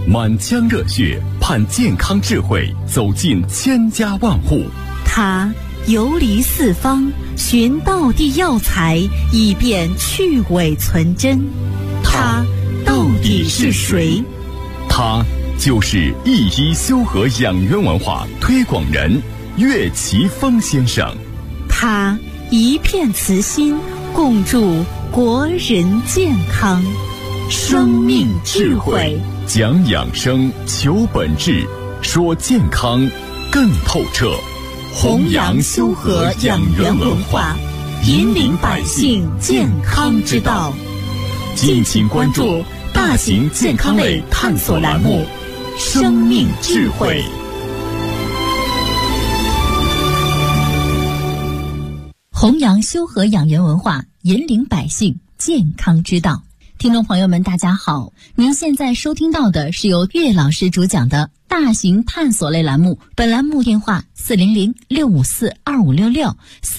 满腔热血盼健康智慧走进千家万户。 他游离四方，寻道地药材，以便去伪存真。他到底是谁？ 他就是一一修和养元文化推广人岳奇峰先生。 他一片慈心，共筑国人健康。生命智慧， 讲养生，求本质，说健康更透彻。 弘扬修和养元文化，引领百姓健康之道。 敬请关注大型健康类探索栏目《生命智慧》。 弘扬修和养元文化，引领百姓健康之道。听众朋友们大家好，您现在收听到的是由岳老师主讲的大型探索类栏目，本栏目电话400-654-2566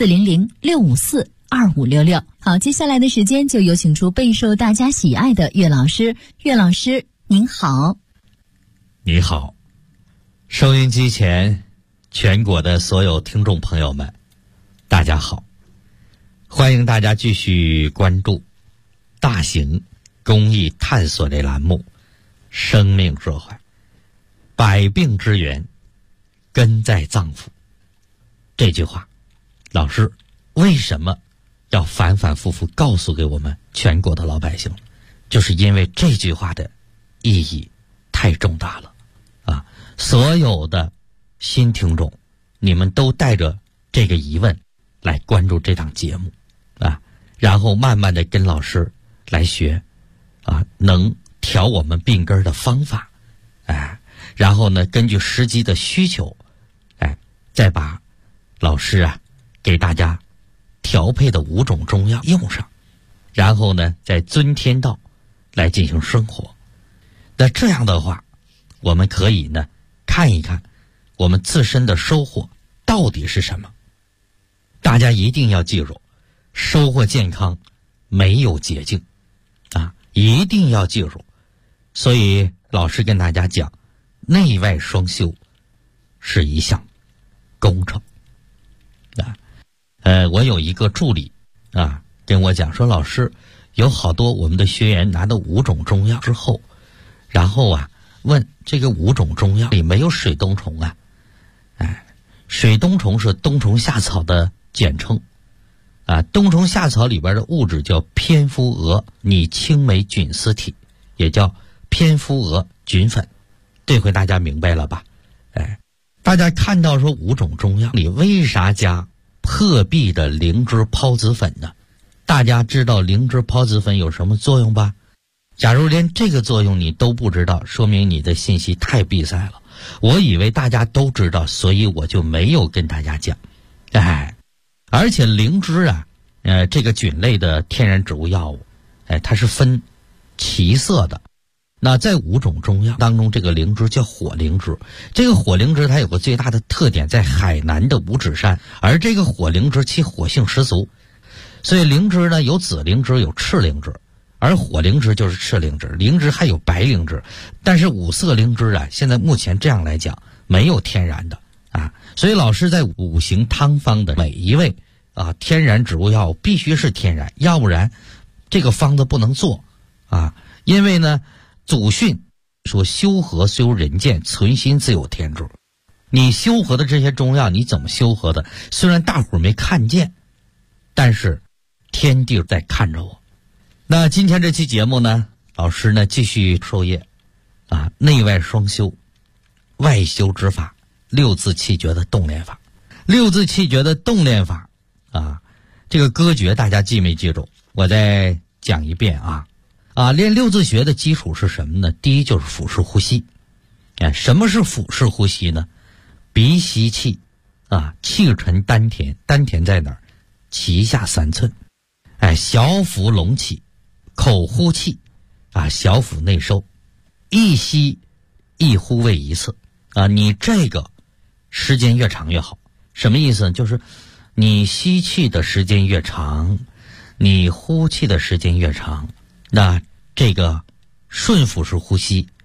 400-654-2566。好，接下来的时间就有请出备受大家喜爱的岳老师。岳老师您好。 你好，收音机前全国的所有听众朋友们大家好，欢迎大家继续关注大型公益探索类栏目《生命智慧》。百病之源根在脏腑，这句话老师为什么要反反复复告诉给我们全国的老百姓？就是因为这句话的意义太重大了啊！所有的新听众，你们都带着这个疑问来关注这档节目啊，然后慢慢的跟老师来学啊，能调我们病根的方法，然后呢，根据实际的需求，再把老师给大家调配的5种中药用上，然后呢，再遵天道来进行生活。那这样的话，我们可以呢看一看我们自身的收获到底是什么。大家一定要记住，收获健康没有捷径啊，一定要记住。所以老师跟大家讲，内外双修是一项工程啊。我有一个助理啊跟我讲说，老师有好多我们的学员拿到5种中药之后，然后问这个5种中药里没有水冬虫啊？水冬虫是冬虫夏草的简称啊，冬虫夏草里边的物质叫蝙蝠蛾拟青霉菌丝体，也叫蝙蝠蛾菌粉。这回大家明白了吧？大家看到说5种中药里为啥加破壁的灵芝孢子粉呢？大家知道灵芝孢子粉有什么作用吧？假如连这个作用你都不知道，说明你的信息太闭塞了。我以为大家都知道，所以我就没有跟大家讲。而且灵芝这个菌类的天然植物药物，它是分其色的。那在5种中药当中，这个灵芝叫火灵芝。这个火灵芝它有个最大的特点，在海南的五指山，而这个火灵芝其火性十足。所以灵芝呢有紫灵芝有赤灵芝，而火灵芝就是赤灵芝，灵芝还有白灵芝。但是5色灵芝现在目前这样来讲没有天然的啊，所以老师在5行汤方的每一味天然植物药物必须是天然，要不然这个方子不能做啊。因为呢祖训说修和修人见，存心自有天助。你修和的这些中药你怎么修和的？虽然大伙没看见，但是天地在看着我。那今天这期节目呢，老师呢继续授业内外双修，外修之法，6字气诀的动练法。6字气诀的动练法这个歌诀大家记没记住？我再讲一遍练6字诀的基础是什么呢？第一就是腹式呼吸。什么是腹式呼吸呢？鼻吸气气沉丹田，丹田在哪儿？脐下3寸。小腹隆起，口呼气小腹内收，一吸一呼为一次你这个时间越长越好。什么意思呢？就是你吸气的时间越长，你呼气的时间越长，那这个顺腹式呼吸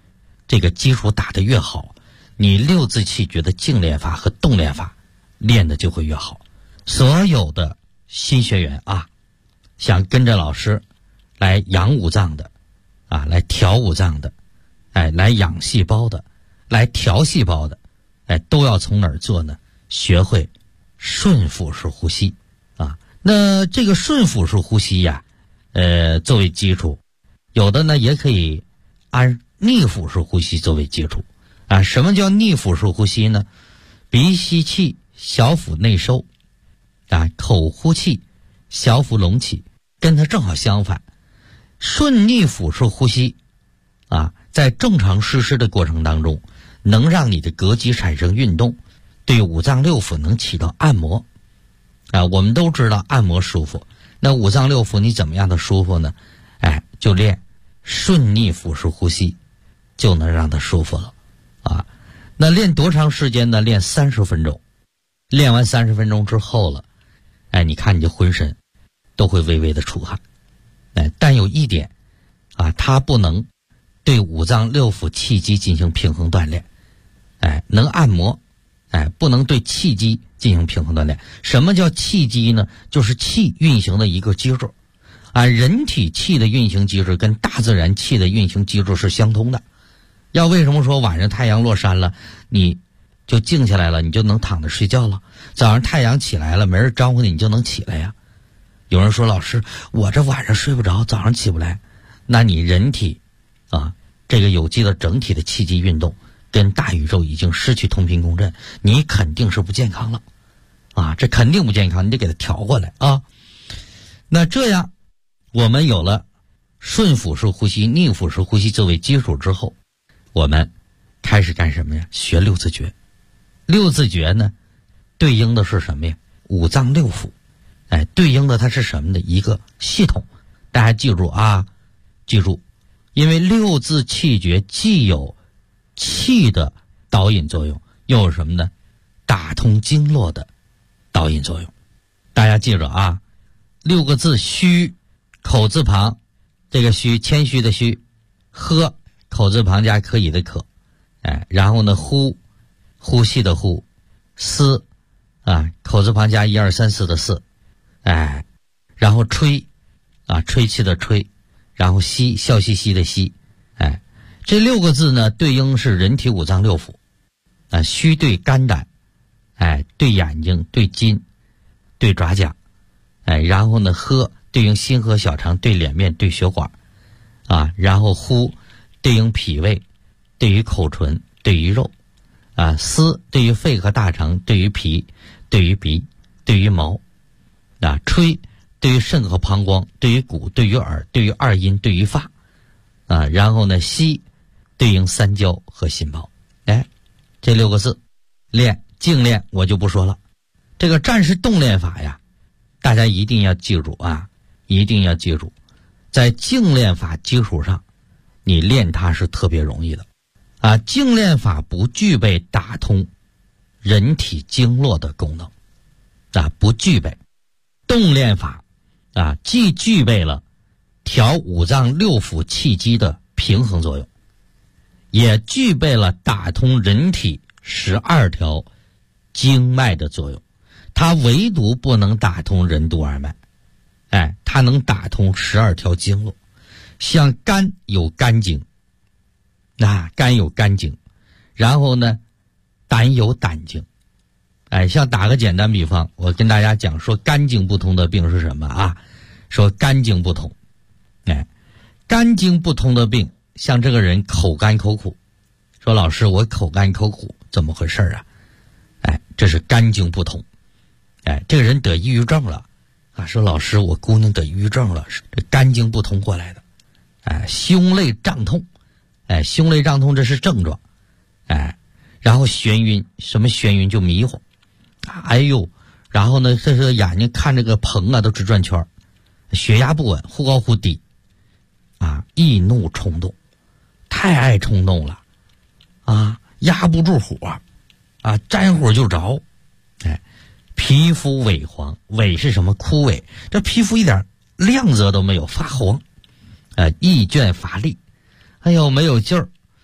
这个基础打得越好，你六字气诀的静练法和动练法练的就会越好。所有的新学员啊，想跟着老师来养五脏的啊，来调五脏的，来养细胞的，来调细胞的，都要从哪儿做呢？学会顺腹式呼吸啊。那这个顺腹式呼吸呀，作为基础，有的呢也可以按逆腹式呼吸作为基础啊。什么叫逆腹式呼吸呢？鼻吸气，小腹内收啊，口呼气，小腹隆起，跟它正好相反。顺逆腹式呼吸啊，在正常实施的过程当中，能让你的膈肌产生运动，对五脏六腑能起到按摩啊。我们都知道按摩舒服，那五脏六腑你怎么样的舒服呢？就练顺逆腹式呼吸，就能让它舒服了啊。那练多长时间呢？练30分钟。练完30分钟之后了，你看你就浑身都会微微的出汗。但有一点啊，它不能对五脏六腑气机进行平衡锻炼。能按摩，不能对气机进行平衡锻炼。什么叫气机呢？就是气运行的一个机制啊。人体气的运行机制跟大自然气的运行机制是相通的。要为什么说晚上太阳落山了，你就静下来了，你就能躺着睡觉了？早上太阳起来了，没人招呼你，你就能起来呀。有人说，老师，我这晚上睡不着，早上起不来。那你人体啊，这个有机的整体的气机运动跟大宇宙已经失去同频共振，你肯定是不健康了啊，这肯定不健康，你得给它调过来啊。那这样我们有了顺腹式呼吸、逆腹式呼吸作为基础之后，我们开始干什么呀？学六字诀。六字诀呢，对应的是什么呀？五脏六腑。对应的它是什么的一个系统？大家记住啊，记住，因为六字气诀既有气的导引作用，又有什么呢？打通经络的导引作用。大家记住啊，6个字：虚，口字旁，这个虚，谦虚的虚；喝，口字旁加可以的可；然后呢，呼，呼吸的呼；思啊，口字旁加1、2、3、4的4；然后吹啊，吹气的吹；然后吸，笑嘻嘻的吸。这6个字呢，对应是人体五脏六腑啊。虚对肝胆，对眼睛，对筋，对爪甲。然后呢，喝对应心河小肠，对脸面，对血管啊。然后呼对应脾胃，对于口唇，对于肉啊。思对于肺和大肠，对于脾，对于鼻，对于毛啊。吹对于肾和膀胱，对于骨，对于耳，对于二阴，对于发啊。然后呢，吸对应三焦和心包。这6个字练静练我就不说了。这个战士动练法呀，大家一定要记住啊，一定要记住，在静练法基础上，你练它是特别容易的啊。静练法不具备打通人体经络的功能啊，不具备。动练法啊，既具备了调五脏六腑气机的平衡作用，也具备了打通人体12条经脉的作用。它唯独不能打通任督二脉，它能打通12条经络。像肝有肝经，肝有肝经，然后呢，胆有胆经。像打个简单比方，我跟大家讲说肝经不通的病是什么啊？说肝经不通，肝经不通的病，像这个人口干口苦，说老师我口干口苦怎么回事啊？这是肝经不通。这个人得抑郁症了啊，说老师我姑娘得抑郁症了，这肝经不通过来的。胸肋胀痛，胸肋胀痛这是症状。然后眩晕，什么眩晕？就迷糊。然后呢，这是眼睛看这个棚啊都直转圈，血压不稳，忽高忽低啊，易怒冲动，太爱冲动了啊，压不住火啊，沾火就着。皮肤萎黄，萎是什么？枯萎，这皮肤一点亮泽都没有，发黄。易倦乏力，没有劲儿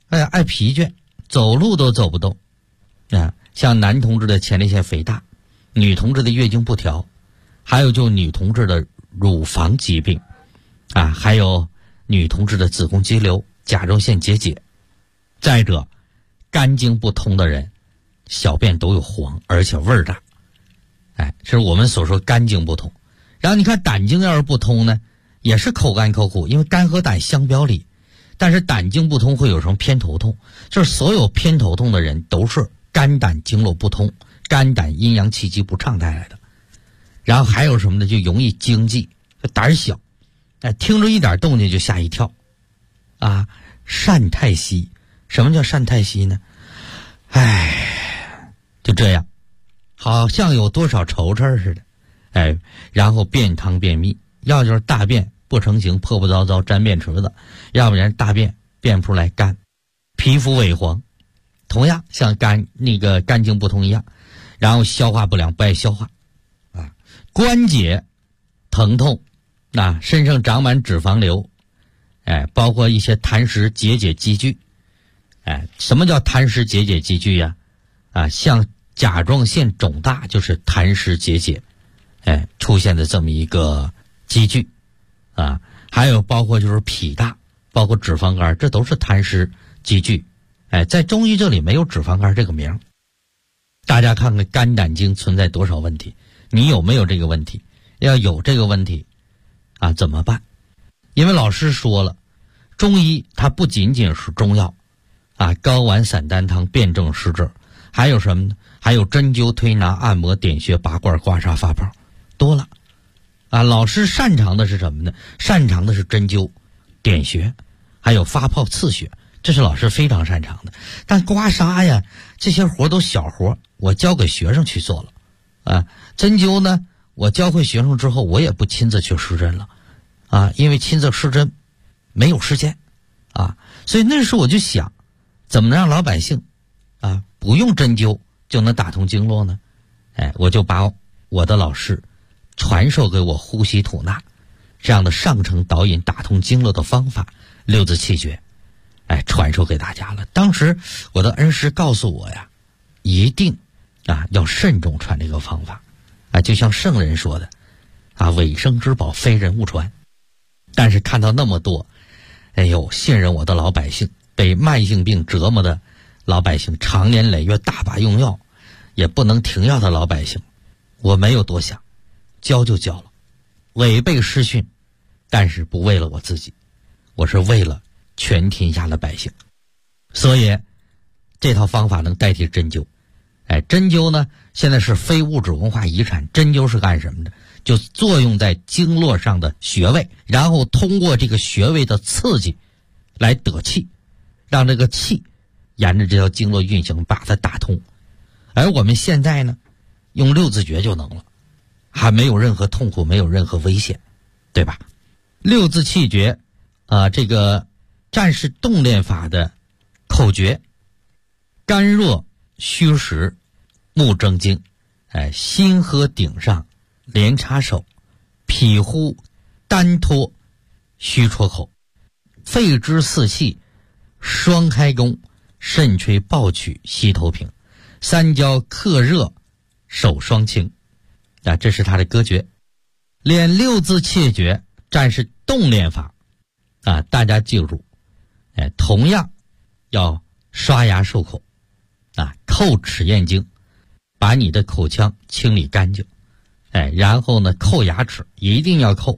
爱疲倦，走路都走不动啊。像男同志的前列腺肥大，女同志的月经不调，还有就女同志的乳房疾病啊，还有女同志的子宫肌瘤、甲状腺结节。再者，肝经不通的人，小便都有黄，而且味儿大。这是我们所说肝经不通。然后你看胆经要是不通呢，也是口干口苦，因为肝和胆相表里。但是胆经不通会有什么偏头痛，就是所有偏头痛的人都是肝胆经络不通，肝胆阴阳气机不畅带来的。然后还有什么呢？就容易惊悸，胆小，听着一点动静就吓一跳啊。善太息，什么叫善太息呢？就这样，好像有多少愁事似的。然后便汤便秘，要就是大便不成形，破破糟糟沾便池子，要不然大便便不出来干，皮肤萎黄，同样像肝经不通一样。然后消化不良，不爱消化啊，关节疼痛，身上长满脂肪瘤，包括一些痰湿结节积聚。什么叫痰湿结节积聚呀？像甲状腺肿大就是痰湿结节出现的这么一个积聚啊。还有包括就是脾大，包括脂肪肝，这都是痰湿积聚。在中医这里没有脂肪肝这个名。大家看看肝胆经存在多少问题，你有没有这个问题？要有这个问题怎么办？因为老师说了，中医它不仅仅是中药睾丸散丹汤辨证施治，还有什么呢？还有针灸推拿按摩点穴拔罐刮痧发泡，多了老师擅长的是什么呢？擅长的是针灸点穴，还有发泡刺血，这是老师非常擅长的。但刮痧呀，这些活都小活，我交给学生去做了针灸呢，我教会学生之后，我也不亲自去施针了因为亲自施针没有时间所以那时候我就想，怎么能让老百姓不用针灸就能打通经络呢？我就把我的老师传授给我呼吸吐纳这样的上承导引打通经络的方法，6字气诀传授给大家了。当时我的恩师告诉我呀，一定要慎重传这个方法就像圣人说的尾生之宝非人勿传。但是看到那么多信任我的老百姓，被慢性病折磨的老百姓，长年累月大把用药也不能停药的老百姓，我没有多想，教就教了，违背师训，但是不为了我自己，我是为了全天下的百姓。所以这套方法能代替针灸。针灸呢现在是非物质文化遗产。针灸是干什么的？就作用在经络上的穴位，然后通过这个穴位的刺激来得气，让这个气沿着这条经络运行，把它打通。而我们现在呢用6字诀就能了，还没有任何痛苦，没有任何危险，对吧？6字气诀这个战士动练法的口诀：肝若虚实目正经，心喝顶上连插手，脾呼单托虚戳口，肺之四气双开弓，肾吹抱曲膝头平，三焦克热手双清这是他的歌诀。练6字气诀战士动练法大家记住同样要刷牙漱口叩齿咽经，把你的口腔清理干净然后呢叩牙齿，一定要叩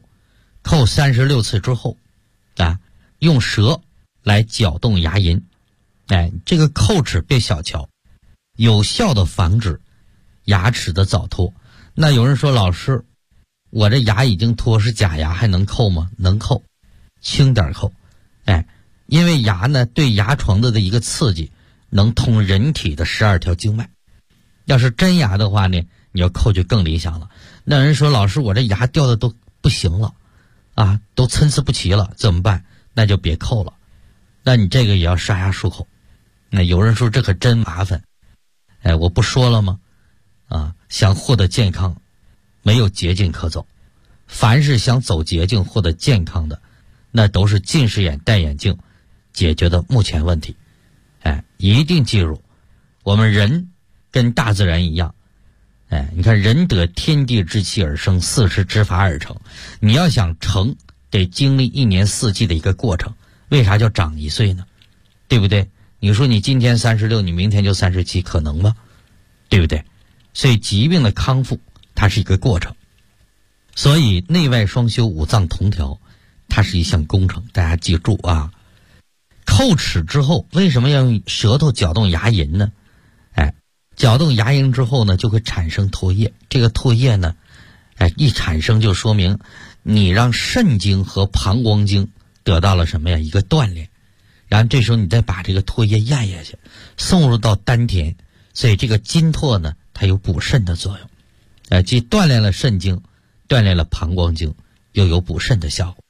36次之后用舌来搅动牙龈这个叩齿别小瞧，有效的防止牙齿的早脱。那有人说，老师我这牙已经脱，是假牙，还能叩吗？能叩，轻点叩因为牙呢对牙床的一个刺激能通人体的12条经脉。要是真牙的话呢，你要叩就更理想了。那人说，老师我这牙掉的都不行了都参差不齐了，怎么办？那就别叩了，那你这个也要刷牙漱口。那有人说这可真麻烦我不说了吗想获得健康没有捷径可走，凡是想走捷径获得健康的，那都是近视眼戴眼镜解决的目前问题。 一定记住，我们人跟大自然一样，你看人得天地之气而生，40之法而成。你要想成，得经历1年4季的一个过程。为啥叫长1岁呢？对不对？你说你今天36，你明天就37，可能吗？对不对？所以疾病的康复它是一个过程，所以内外双修5脏同调它是一项工程，大家记住啊。叩齿之后为什么要用舌头搅动牙龈呢？搅动牙龈之后呢，就会产生唾液。这个唾液呢，一产生就说明你让肾经和膀胱经得到了什么呀？一个锻炼。然后这时候你再把这个唾液咽下去，送入到丹田，所以这个金唾呢，它有补肾的作用。既锻炼了肾经，锻炼了膀胱经，又有补肾的效果。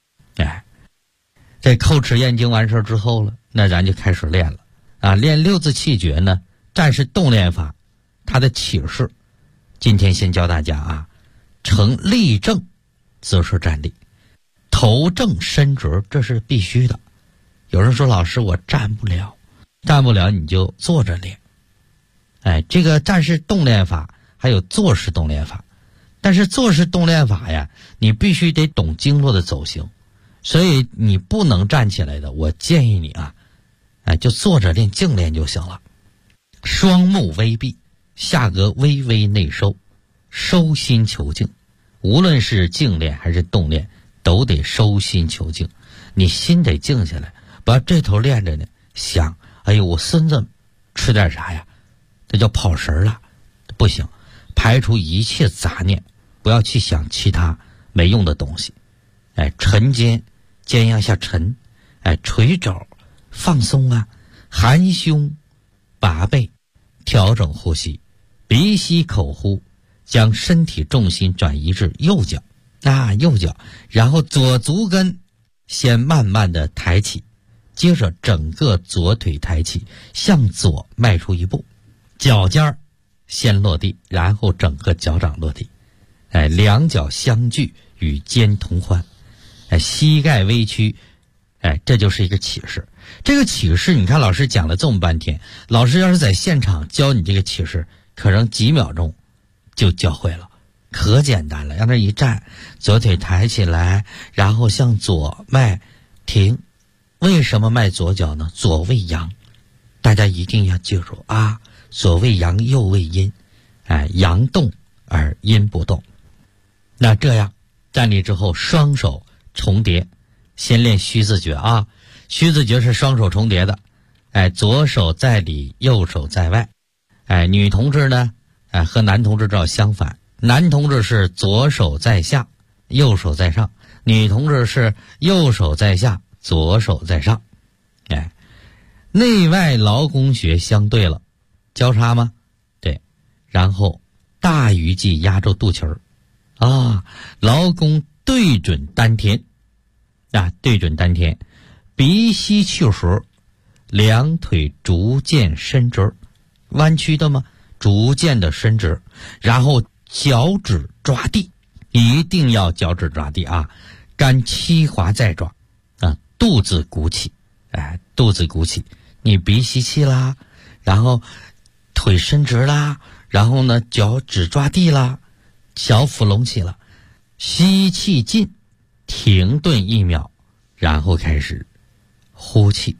在叩齿咽经完事之后了，那咱就开始练了练6字气诀呢，战士动练法，它的起势，今天先教大家呈立正姿势站立，头正身直，这是必须的。有人说老师我站不了你就坐着练。这个战士动练法还有坐式动练法，但是坐式动练法呀，你必须得懂经络的走形，所以你不能站起来的，我建议你就坐着练，静练就行了。双目微闭，下颚微微内收，收心求静。无论是静练还是动练，都得收心求静。你心得静下来，不要这头练着呢，想哎呦我孙子吃点啥呀，这叫跑神了，不行。排除一切杂念，不要去想其他没用的东西。沉肩压下沉，垂肘放松含胸拔背，调整呼吸，鼻吸口呼，将身体重心转移至右脚然后左足跟先慢慢的抬起，接着整个左腿抬起，向左迈出一步，脚尖儿先落地，然后整个脚掌落地，两脚相距与肩同宽，膝盖微屈，这就是一个起势。这个起势你看老师讲了这么半天，老师要是在现场教你这个起势，可能几秒钟就教会了，可简单了。让这一站，左腿抬起来，然后向左迈，停。为什么迈左脚呢？左为阳，大家一定要记住左为阳，右为阴，阳动而阴不动。那这样站立之后，双手重叠，先练虚字诀虚字诀是双手重叠的，左手在里，右手在外。女同志呢，和男同志照相反，男同志是左手在下，右手在上；女同志是右手在下，左手在上。内外劳宫穴相对了，交叉吗？对。然后大鱼际压住肚脐劳宫对准丹田对准丹田，鼻吸气合，两腿逐渐伸直，弯曲的吗？逐渐的伸直，然后脚趾抓地，一定要脚趾抓地肝七滑在抓肚子鼓起，肚子鼓起，你鼻吸气啦，然后腿伸直啦，然后呢脚趾抓地啦，小腹隆起了，吸气进，停顿1秒，然后开始呼气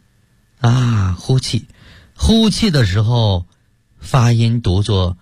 呼气的时候发音读作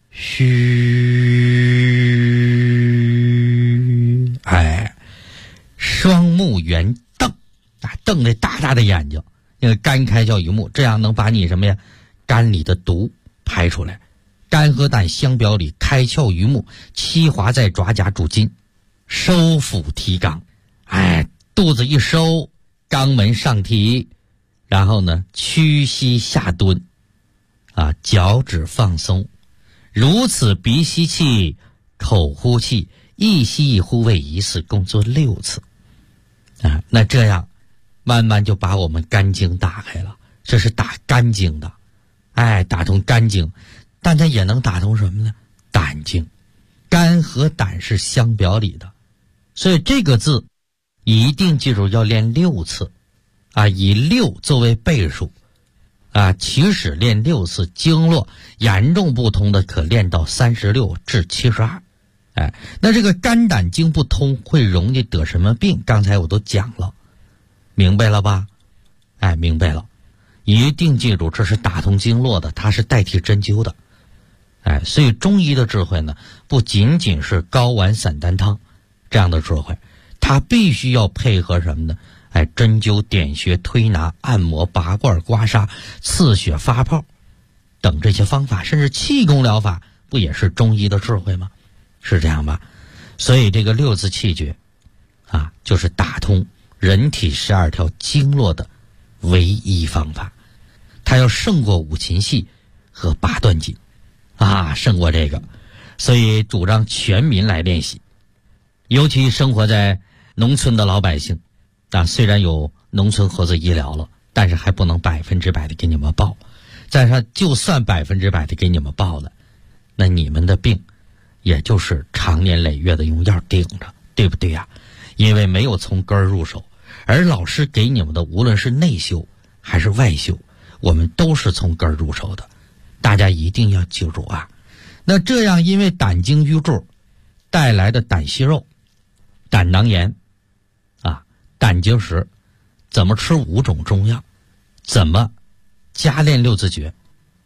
嘘，双目圆瞪瞪着大大的眼睛，那个肝开窍于目，这样能把你什么呀肝里的毒排出来。肝和胆相表里，开窍于目，七滑在爪甲主筋，收腹提肛，肚子一收，肛门上提，然后呢屈膝下蹲脚趾放松，如此鼻吸气，口呼气，一吸一呼为一次，共做6次那这样慢慢就把我们肝经打开了，这是打肝经的打通肝经，但它也能打通什么呢？胆经。肝和胆是相表里的，所以这个字一定记住要练6次以6作为倍数起始练6次，经络严重不通的可练到36至72。那这个肝胆经不通会容易得什么病？刚才我都讲了，明白了吧？明白了，一定记住，这是打通经络的，它是代替针灸的。所以中医的智慧呢，不仅仅是睾丸散丹汤这样的智慧，它必须要配合什么呢？针灸、点穴、推拿、按摩、拔罐、刮痧、刺血、发泡等这些方法，甚至气功疗法，不也是中医的智慧吗？是这样吧？所以这个6字气诀就是打通人体12条经络的唯一方法，它要胜过五禽戏和八段锦胜过这个。所以主张全民来练习，尤其生活在农村的老百姓虽然有农村合作医疗了，但是还不能100%的给你们报。再说就算100%的给你们报了，那你们的病也就是长年累月的用药顶着，对不对呀？因为没有从根儿入手，而老师给你们的无论是内修还是外修，我们都是从根儿入手的，大家一定要记住那这样因为胆经瘀滞带来的胆息肉、胆囊炎胆结石，怎么吃5种中药，怎么加练6字诀？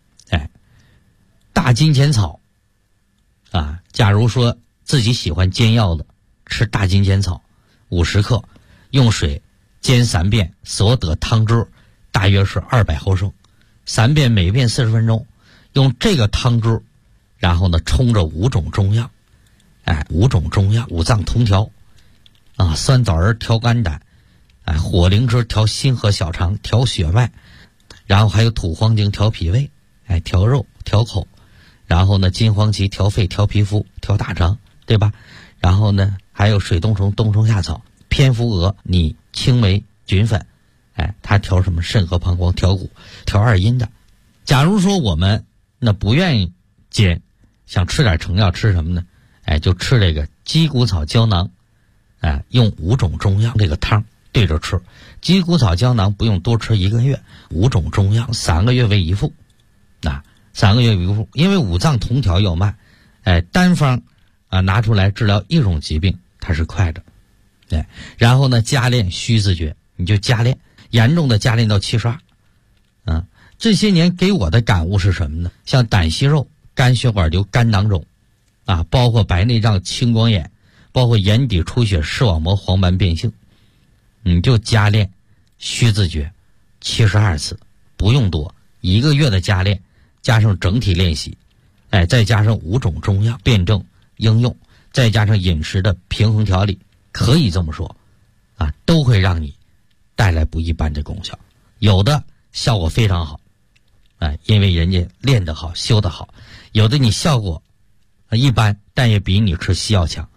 大金钱草假如说自己喜欢煎药的，吃大金钱草50克，用水煎3遍，所得汤汁大约是200毫升，3遍每遍40分钟，用这个汤汁，然后呢冲着5种中药，5种中药，五脏通调酸枣仁调肝胆，火灵芝调心和小肠，调血脉，然后还有土黄精调脾胃，调肉调口，然后呢金黄芪调肺调皮肤调大肠，对吧？然后呢还有水冬虫、冬虫夏草、蝙蝠蛾、拟、青梅、菌粉，它调什么肾和膀胱，调骨，调二阴的。假如说我们那不愿意煎，想吃点成药，吃什么呢？就吃这个鸡骨草胶囊，用5种中药这个汤对着吃。鸡骨草胶囊不用多吃1个月，5种中药3个月为一副，3个月为一副。因为五脏同调要慢，单方拿出来治疗一种疾病它是快的，然后呢加练虚字诀，你就加练，严重的加练到72。这些年给我的感悟是什么呢？像胆息肉、肝血管瘤、肝囊肿包括白内障、青光眼，包括眼底出血、视网膜黄斑变性，你就加练虚字诀72次，不用多，1个月的加练，加上整体练习，再加上5种中药辩证应用，再加上饮食的平衡调理，可以这么说都会让你带来不一般的功效。有的效果非常好，因为人家练得好，修得好；有的你效果一般，但也比你吃西药强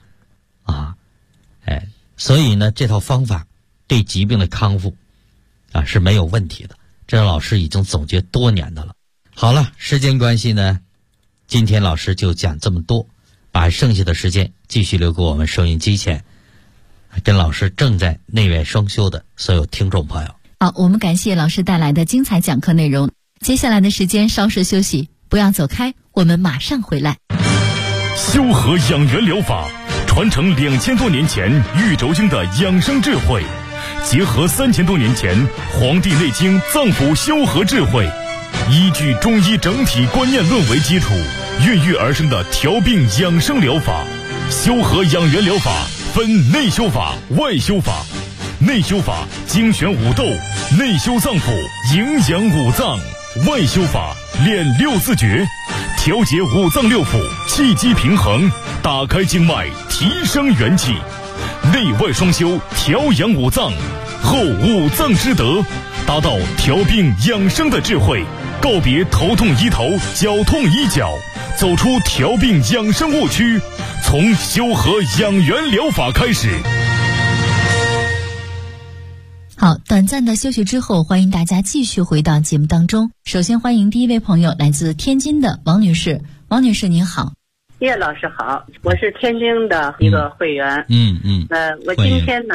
所以呢这套方法对疾病的康复是没有问题的，这老师已经总结多年的了。好了，时间关系呢，今天老师就讲这么多，把剩下的时间继续留给我们收音机前跟老师正在内外双修的所有听众朋友。 好，我们感谢老师带来的精彩讲课内容。接下来的时间稍事休息，不要走开，我们马上回来。 修和养元疗法传承2000多年前玉轴经的养生智慧，结合3000多年前《黄帝内经》脏腑修和智慧，依据中医整体观念论为基础，孕育而生的调病养生疗法。修和养元疗法分内修法、外修法。内修法精选五斗，内修脏腑，营养五脏；外修法练6字诀，调节五脏六腑，气机平衡，打开经脉，提升元气。内外双修，调养五脏，后五脏之德，达到调病养生的智慧。告别头痛医头，脚痛医脚，走出调病养生误区，从修和养元疗法开始。 好，短暂的休息之后，欢迎大家继续回到节目当中。首先欢迎第一位朋友，来自天津的王女士。王女士您好。 叶老师好，我是天津的一个会员。 嗯我今天呢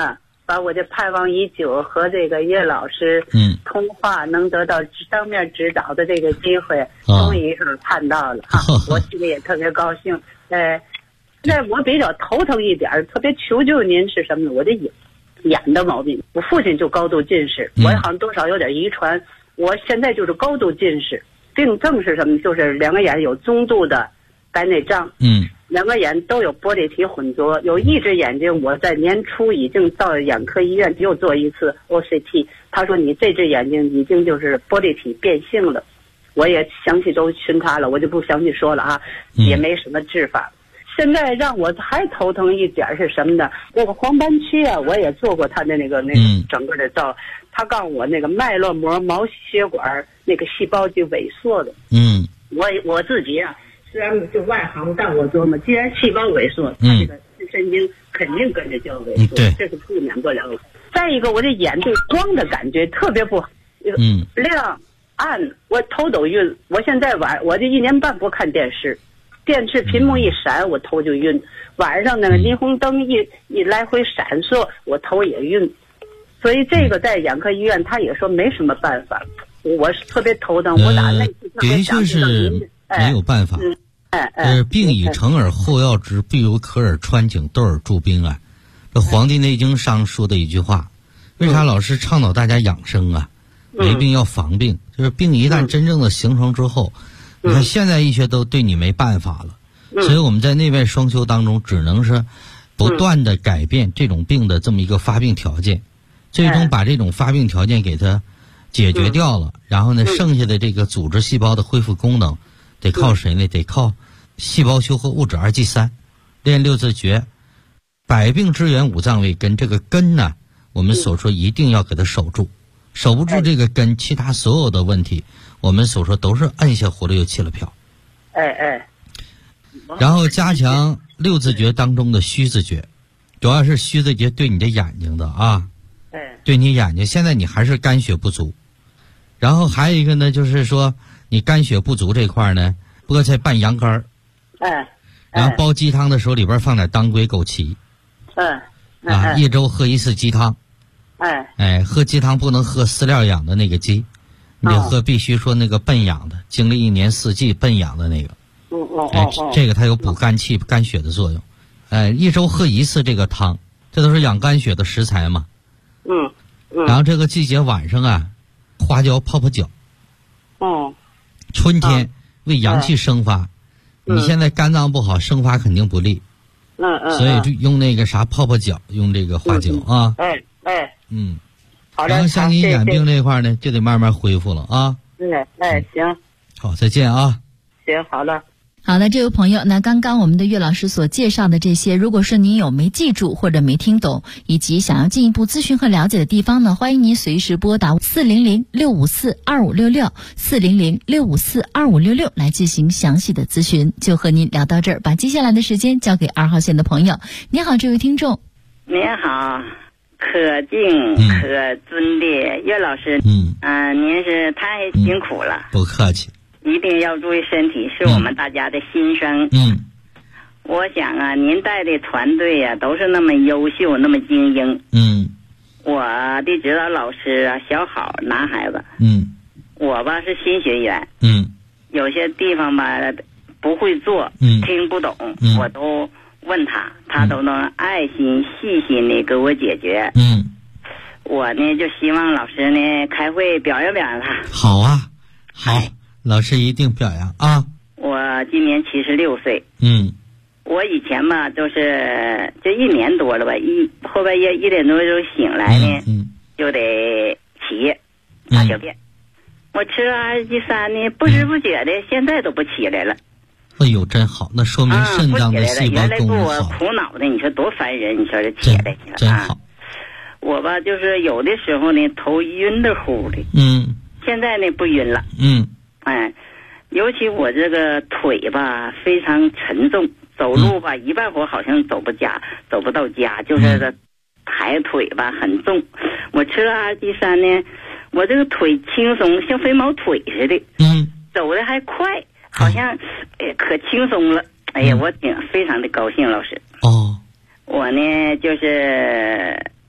把我的盼望已久和这个叶老师通话，能得到当面指导的这个机会，终于是看到了哈，我心里也特别高兴。那我比较头疼一点，特别求救您是什么呢？我的眼的毛病，我父亲就高度近视，我好像多少有点遗传，我现在就是高度近视，病症是什么？就是两个眼有中度的白内障，两个眼都有玻璃体混浊，有一只眼睛我在年初已经到眼科医院又做一次 OCT， 他说你这只眼睛已经就是玻璃体变性了，我也详细都询他了，我就不详细说了啊，也没什么治法。现在让我还头疼一点是什么呢？这个黄斑区啊，我也做过他的那个整个的照，他告诉我那个脉络膜毛血管那个细胞就萎缩了。我自己啊，虽然就外行，但我琢磨，既然细胞萎缩，它这个神经肯定跟着就要萎缩，这是避免不了的。再一个，我这眼对光的感觉特别不好，亮暗，我头都晕。我现在我这1年半不看电视。电视屏幕一闪，我头就晕；晚上那个霓虹灯一来回闪烁，我头也晕。所以这个在眼科医院，他也说没什么办法。我是特别头疼，我打那次的确是没有办法。病已成而后要之，必有可而穿井，斗而助兵啊。这《黄帝内经》上说的一句话，为啥老师倡导大家养生啊？没病要防病，就是病一旦真正的形成之后。你看现在医学都对你没办法了，所以我们在内外双修当中只能是不断的改变这种病的这么一个发病条件，最终把这种发病条件给它解决掉了，然后呢剩下的这个组织细胞的恢复功能得靠谁呢？得靠细胞修合物质2G 3，练6字诀，百病之源5脏位根，这个根呢我们所说一定要给它守住，守不住这个根，其他所有的问题我们所说都是按下葫芦又起了瓢。然后加强6字诀当中的虚字诀，主要是虚字诀对你的眼睛的啊，对你眼睛，现在你还是肝血不足。然后还有一个呢，就是说你肝血不足这块呢，菠菜拌羊肝，然后煲鸡汤的时候里边放点当归枸杞，一周喝1次鸡汤，喝鸡汤不能喝饲料养的那个鸡。你得喝必须说那个笨养的，经历1年4季笨养的那个，这个它有补肝气肝血的作用。1周喝1次这个汤，这都是养肝血的食材嘛。然后这个季节晚上啊，花椒泡泡脚。春天为阳气生发，你现在肝脏不好，生发肯定不利。所以就用那个啥泡泡脚，用这个花椒啊。然后像你眼病这块呢，就得慢慢恢复了啊。 行， 好，再见啊。 行，好了。 好的，这位朋友，那刚刚我们的岳老师所介绍的这些，如果说您有没记住或者没听懂，以及想要进一步咨询和了解的地方呢，欢迎您随时拨打400-654-2566 400-654-2566来进行详细的咨询。就和您聊到这儿，把接下来的时间交给2号线的朋友。你好，这位听众。 您好。可敬可尊的岳老师，您是太辛苦了， 不客气， 一定要注意身体，是我们大家的心声。我想啊，您带的团队啊，都是那么优秀，那么精英。我的指导老师啊，小好男孩子。我吧是新学员。有些地方吧不会做，听不懂，我都问他都能爱心细心的给我解决。我呢就希望老师呢开会表扬表扬他。 好啊，好，老师一定表扬啊。 我今年76岁。我以前吧就是这1年多了吧，后半夜1点多钟醒来呢，就得起大小便。我吃2G3呢，不知不觉的现在都不起来了。 哎呦，真好，那说明肾脏的细胞功能好。 原来给我苦恼的，你说多烦人，你说这起来真好。 我吧就是有的时候呢头晕的乎的，现在呢不晕了。尤其我这个腿吧非常沉重，走路吧一半会好像走不到家，就是这抬腿吧很重。我吃了2G3呢，我这个腿轻松，像飞毛腿似的，走的还快，好像可轻松了。哎呀，我非常的高兴，老师。我呢就是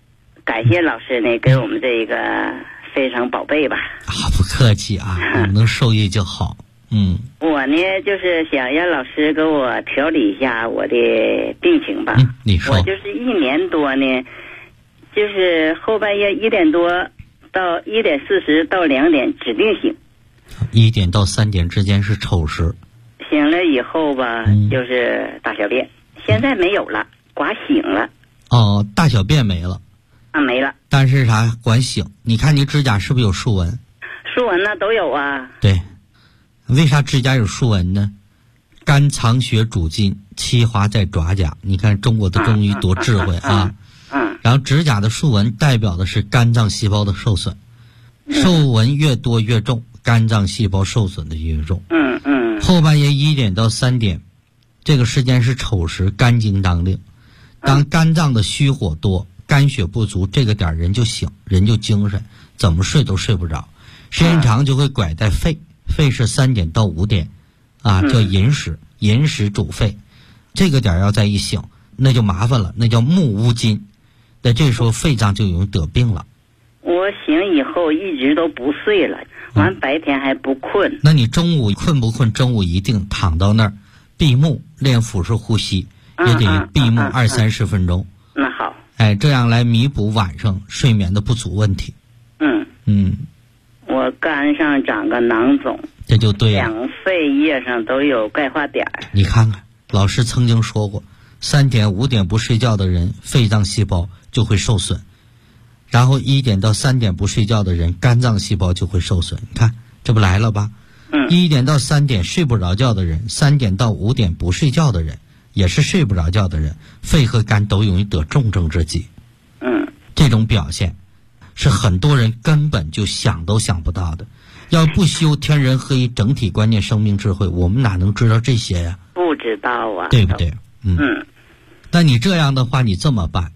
感谢老师呢，给我们这个非常宝贝吧。 不客气啊，我们能受益就好。 我呢就是想让老师给我调理一下我的病情吧。 你说。 我就是1年多呢，就是后半夜1点多到1点40到2点指定醒。 1点到3点之间是丑时。 醒了以后吧，就是大小便，现在没有了，刮醒了。 大小便没了。 没了。 但是啥？管醒。你看你指甲是不是有竖纹？ 竖纹呢都有啊。对。 为啥指甲有竖纹呢？肝藏血主筋，七华在爪甲。你看中国的中医多智慧啊！然后指甲的竖纹代表的是肝脏细胞的受损，皱纹越多越重，肝脏细胞受损的越重。后半夜1点到3点，这个时间是丑时，肝经当令。当肝脏的虚火多，肝血不足，这个点人就醒，人就精神，怎么睡都睡不着，时间长就会拐在肺。肺是3点到5点，叫寅时，寅时主肺，这个点要再一醒，那就麻烦了，那叫木乌金，那这时候肺脏就容易得病了。 我醒以后一直都不睡了，完白天还不困。 那你中午困不困？中午一定躺到那儿，闭目练腹式呼吸，也得闭目20-30分钟。 那好。 这样来弥补晚上睡眠的不足问题。 我肝上长个囊肿， 这就对了。 两肺叶上都有钙化点。 你看看，老师曾经说过，3点5点不睡觉的人，肺脏细胞就会受损；然后1点到3点不睡觉的人，肝脏细胞就会受损。你看，这不来了吧？1点到3点睡不着觉的人，3点到5点不睡觉的人，也是睡不着觉的人，肺和肝都容易得重症之疾。这种表现是很多人根本就想都想不到的。要不修天人合一整体观念生命智慧，我们哪能知道这些呀？ 不知道啊， 对不对？那你这样的话，你这么办？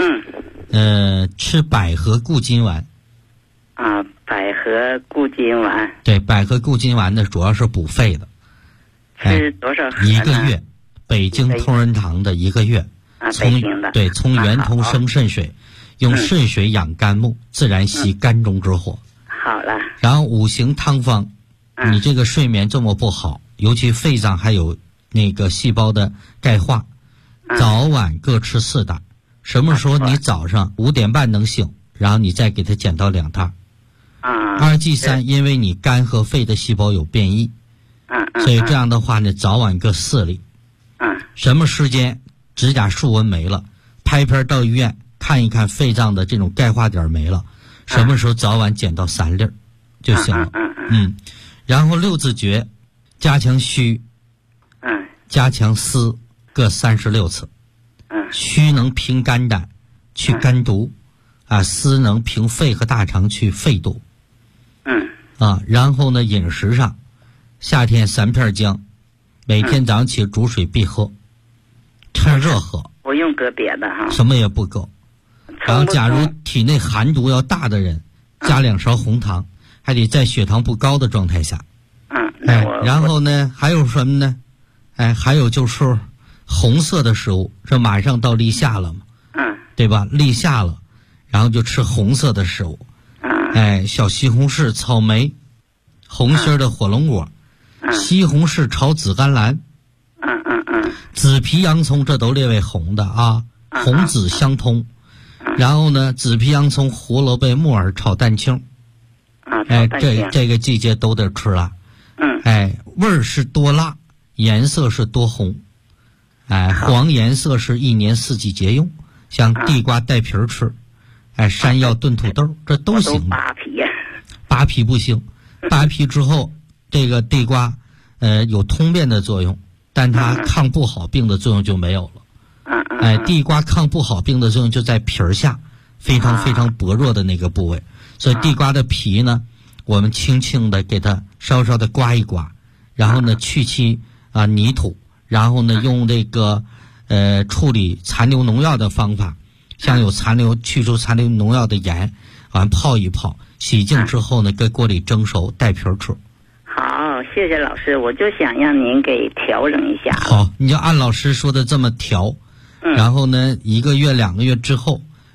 吃百合固金丸。 百合固金丸。 对，百合固金丸呢，主要是补肺的。 吃多少盒呢 ？1个月，北京同仁堂的1个月。从圆通生肾水，用肾水养肝木，自然息肝中之火。 好了。 然后5行汤方，你这个睡眠这么不好，尤其肺脏还有那个细胞的钙化，早晚各吃4袋。什么时候你早上5点半能醒，然后你再给它减到2袋。2G3，因为你肝和肺的细胞有变异，所以这样的话呢，早晚各4粒。什么时间指甲竖纹没了，拍片到医院看一看肺脏的这种钙化点没了，什么时候早晚减到3粒就行了。然后6字诀，加强虚，加强思，各36次。虚能平肝胆，去肝毒，思能平肺和大肠，去肺毒。然后呢，饮食上，夏天3片姜，每天早上起煮水必喝，趁热喝， 不用搁别的哈， 什么也不搁。然后假如体内寒毒要大的人，加2勺红糖，还得在血糖不高的状态下。然后呢，还有什么呢？还有就是红色的食物，这马上到立夏了嘛，对吧？立夏了，然后就吃红色的食物，小西红柿、草莓，红心的火龙果，西红柿炒紫甘蓝，紫皮洋葱，这都列为红的啊，红紫相通。然后呢，紫皮洋葱、胡萝卜、木耳炒蛋清，这个季节都得吃了。味儿是多辣，颜色是多红。黄颜色是1年4季节用，像地瓜带皮儿吃，山药炖土豆，这都行。扒皮不行，扒皮之后，这个地瓜有通便的作用，但它抗不好病的作用就没有了。地瓜抗不好病的作用就在皮儿下，非常非常薄弱的那个部位，所以地瓜的皮呢，我们轻轻的给它稍稍的刮一刮，然后呢去其泥土，然后呢用这个处理残留农药的方法，像有去除残留农药的盐，完泡一泡，洗净之后呢，搁锅里蒸熟，带皮儿吃。 好，谢谢老师，我就想让您给调整一下。 好，你就按老师说的这么调，然后呢1个月2个月之后，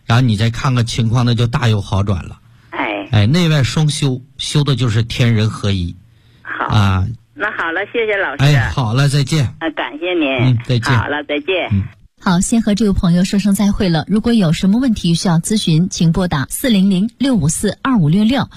然后你再看看情况，那就大有好转了。内外双修，修的就是天人合一。 好啊， 那好了，谢谢老师。 好了，再见。 感谢您。 再见。 好了，再见。 好，先和这位朋友说声再会了。如果有什么问题需要咨询，请拨打400-654-2566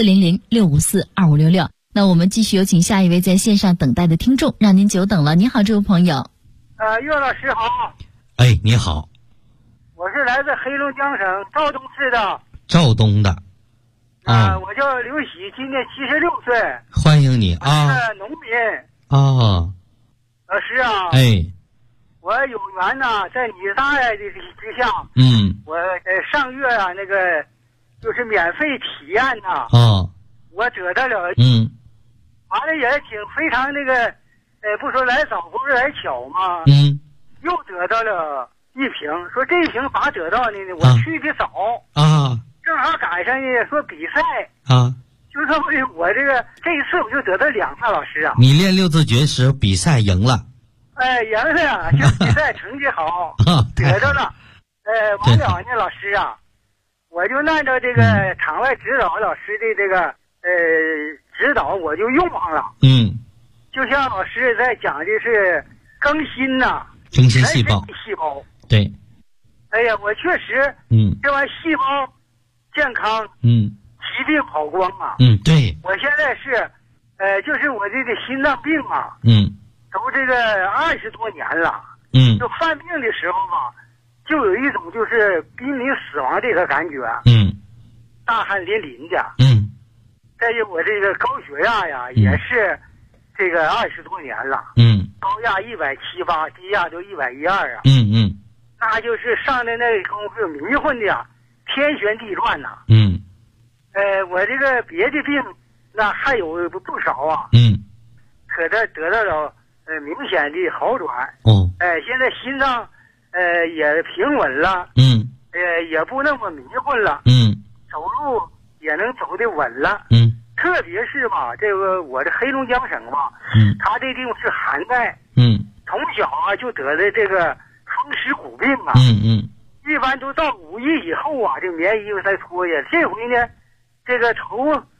400-654-2566。那我们继续有请下一位在线上等待的听众，让您久等了。你好，这位朋友。 岳老师好。 你好。 我是来自黑龙江省肇东市的。 肇东的。 我叫刘喜，今年76岁。 欢迎你啊。 是农民。 老师啊。我有缘呐，在你大爷的之下，我上月啊那个就是免费体验呐，我得到了，完了也挺非常那个，不说来早不是来巧嘛，又得到了一瓶，说这一瓶咋得到的呢？我去的早正好赶上呢，说比赛就说我这一次我就得到2个老师啊。 你练6字诀时比赛赢了。 赢了，就比赛成绩好，得着了。完了呢，老师啊，我就按照这个场外指导老师的这个指导，我就用上了。就像老师在讲的是更新呐， 更新细胞，对。 我确实，这玩意细胞健康，疾病跑光啊。 对。 我现在是，就是我这个心脏病啊。都这个20多年了，就犯病的时候嘛，就有一种就是濒临死亡这个感觉，大汗淋漓的，再有我这个高血压呀，也是这个20多年了，高压178，低压都112啊，那就是上的那功夫迷混的呀，天旋地转呐，我这个别的病那还有不少啊，可得到了。明显的好转。现在心脏也平稳了。也不那么迷混了。走路也能走得稳了。特别是吧，这个我这黑龙江省吧，它这地方是寒带。从小啊就得的这个风湿骨病啊。一般都到5一以后啊，这棉衣服才脱下。这回呢，这个头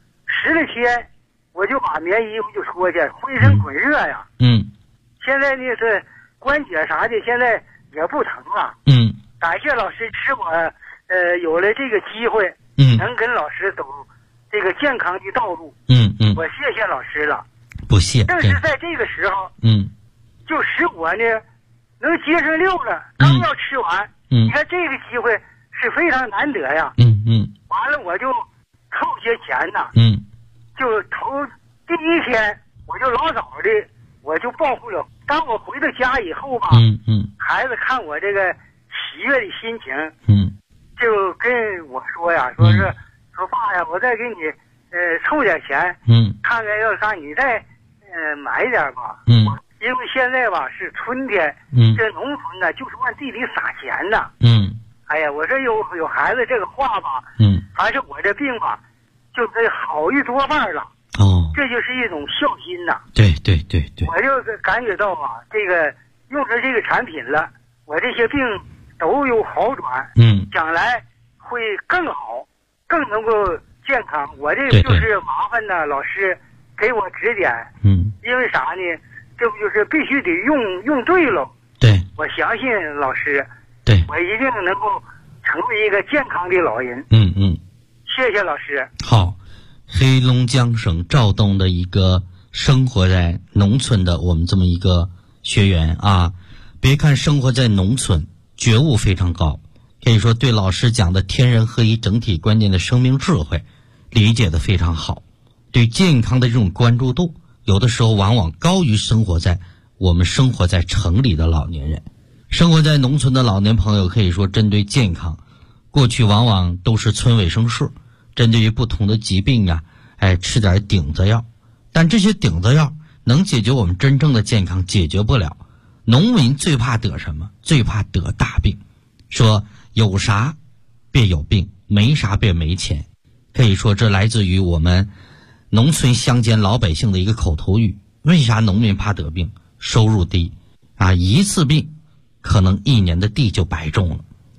10来天，我就把棉衣服就脱下，浑身滚热呀。现在呢是关节啥的，现在也不疼了。感谢老师使我有了这个机会，能跟老师走这个健康的道路。我谢谢老师了。 不谢。 正是在这个时候，就使我呢能接上6了，刚要吃完。你看这个机会是非常难得呀。完了我就凑些钱呐。就头第1天我就老早的。我就报复了。当我回到家以后吧，孩子看我这个喜悦的心情，就跟我说呀，说爸呀，我再给你凑点钱，看看要啥你再买点吧。因为现在吧是春天，这农村呢就是往地里撒钱呢。哎呀，我这有孩子这个话吧，还是我这病吧，就得好一多半了。这就是一种孝心呐。 对。 我就感觉到啊，这个用着这个产品了，我这些病都有好转。将来会更好，更能够健康。我这个就是麻烦呢，老师给我指点。因为啥呢？这不就是必须得用对了。 对。 我相信老师。 对。 我一定能够成为一个健康的老人。谢谢老师。 好。黑龙江省肇东的一个生活在农村的我们这么一个学员啊，别看生活在农村，觉悟非常高，可以说对老师讲的天人合一整体观念的生命智慧理解的非常好，对健康的这种关注度有的时候往往高于我们生活在城里的老年人。生活在农村的老年朋友可以说针对健康，过去往往都是村卫生室针对于不同的疾病啊，吃点顶子药，但这些顶子药能解决我们真正的健康，解决不了。农民最怕得什么？最怕得大病。说有啥别有病，没啥别没钱。可以说这来自于我们农村乡间老百姓的一个口头语。为啥农民怕得病？收入低啊，一次病可能1年的地就白种了。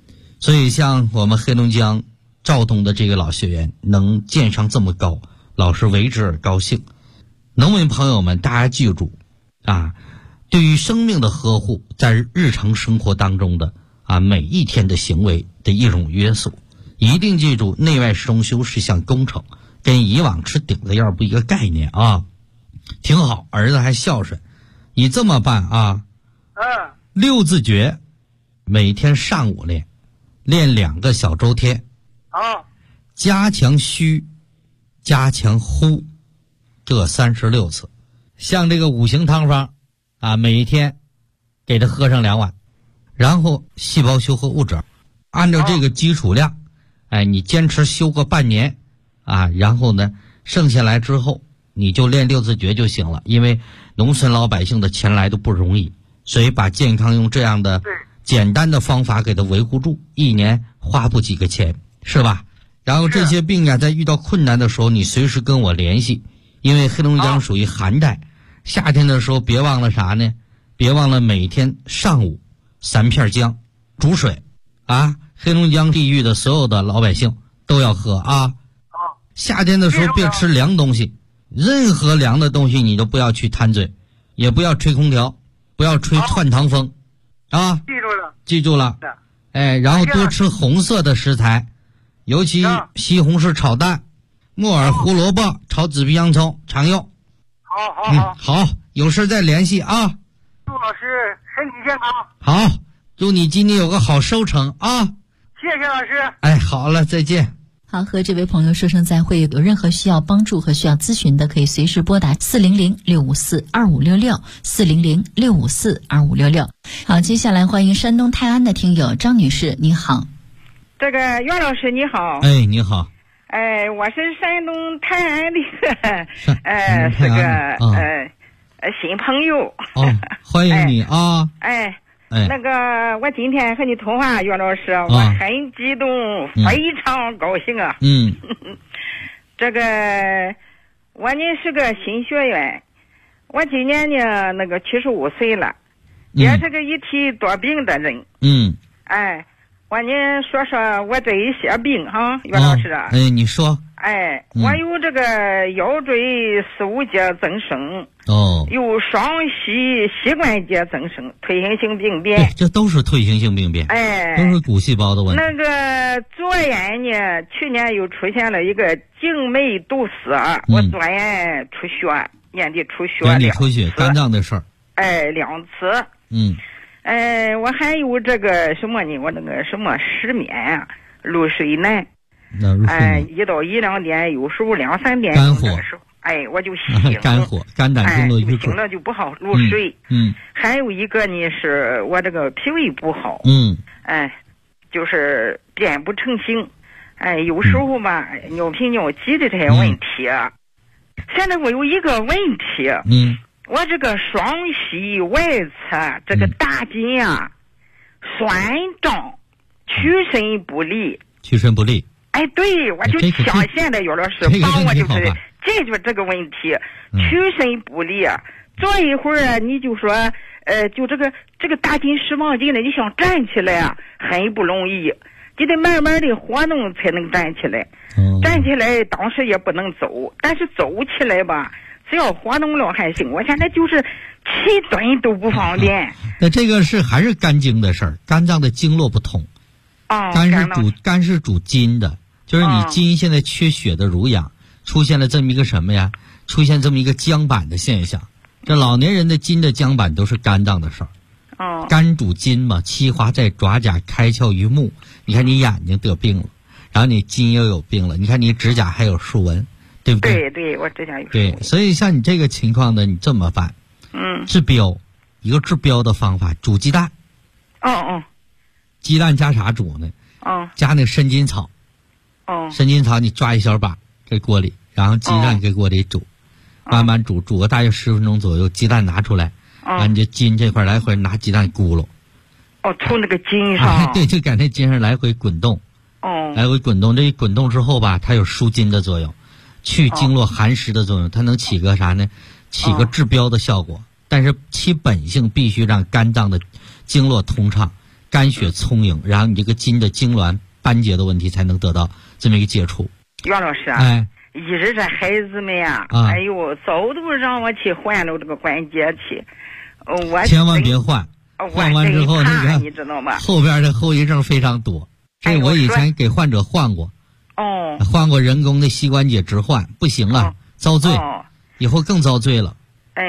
所以像我们黑龙江肇东的这个老学员能见上这么高，老师为之而高兴。农民朋友们，大家记住啊，对于生命的呵护，在日常生活当中的每一天的行为的一种约束，一定记住内外双修是项工程，跟以往吃顶子药不一个概念啊。挺好，儿子还孝顺，你这么办啊？6字诀，每天上午练2个小周天加强虚，加强呼，这36次。像这个5行汤方每一天给他喝上2碗，然后细胞修合物质，按照这个基础量，你坚持修个半年然后呢剩下来之后你就练6字诀就行了。因为农村老百姓的钱来都不容易，所以把健康用这样的简单的方法给他维护住，一年花不几个钱，是吧？然后这些病在遇到困难的时候，你随时跟我联系。因为黑龙江属于寒带，夏天的时候别忘了啥呢？别忘了每天上午3片姜煮水黑龙江地域的所有的老百姓都要喝夏天的时候别吃凉东西，任何凉的东西你都不要去贪嘴，也不要吹空调，不要吹串堂风记住了然后多吃红色的食材，尤其西红柿炒蛋、木耳、胡萝卜炒紫皮洋葱常用。好，有事再联系啊。 祝老师身体健康。 好，祝你今天有个好收成谢谢老师。 好了，再见。 好，和这位朋友说声再会。有任何需要帮助和需要咨询的，可以随时拨打400-654-2566 400-654-2566。好，接下来欢迎山东泰安的听友张女士，你好。 这个袁老师你好。 你好。 我是山东泰安的是个新朋友。 欢迎你那个我今天和你通话，袁老师，我很激动，非常高兴这个我呢是个新学员，我今年呢那个75岁了，也是个一体多病的人。我呢说说我这一些病袁老师你说。 我有这个腰椎四五节增生，有双膝关节增生，退行性病变。 对，这都是退行性病变，都是骨细胞的问题。 那个左眼呢，去年又出现了一个静脉堵塞，我左眼出血，眼底出血 2次，出血，肝脏的事儿。 2次。我还有这个什么呢？我那个什么失眠入睡难。1到1-2点，有时候2-3点肝火， 我就醒， 肝火，肝胆经络郁醒了就不好入睡。还有一个呢，是我这个脾胃不好，就是便不成形，有时候吧，尿频尿急的这些问题。现在我有一个问题，我这个双膝外侧这个大筋酸胀，屈伸不利。对，我就想现在袁老师帮我就是解决这个问题，屈伸不利。坐一会儿你就说就这个大筋失望筋的，你想站起来很不容易，就得慢慢的活动才能站起来。站起来当时也不能走，但是走起来吧，只要活动了还行。我现在就是起蹲都不方便。 那这个还是肝经的事儿，肝脏的经络不通。肝是主筋的，就是你筋现在缺血的濡养，出现了这么一个什么呀？出现这么一个僵板的现象。这老年人的筋的僵板都是肝脏的事儿。肝主筋嘛，气化在爪甲，开窍于目。你看你眼睛得病了，然后你筋又有病了，你看你指甲还有竖纹，对不对？ 对，我指甲有。 对，所以像你这个情况呢，你这么办？治标，一个治标的方法，煮鸡蛋。鸡蛋加啥煮呢？加那个参筋草。参筋草你抓一小把这锅里，然后鸡蛋给锅里煮，慢慢煮个大约10分钟左右，鸡蛋拿出来，你就筋这块来回拿鸡蛋咕噜。 从那个筋上。 对，就在那筋上来回滚动。来回滚动，这一滚动之后吧，它有舒筋的作用，去经络寒湿的作用，它能起个啥呢？起个治标的效果。但是其本性必须让肝脏的经络通畅。 肝血充盈，然后你这个筋的痉挛斑结的问题才能得到这么一个解除。 袁老师啊，一直这孩子们呀，哎呦，早都让我去换了这个关节去，我千万别换，换完之后那个你知道吗？ 后边的后遗症非常多。这我以前给患者换过，换过人工的膝关节置换，不行了，遭罪，以后更遭罪了。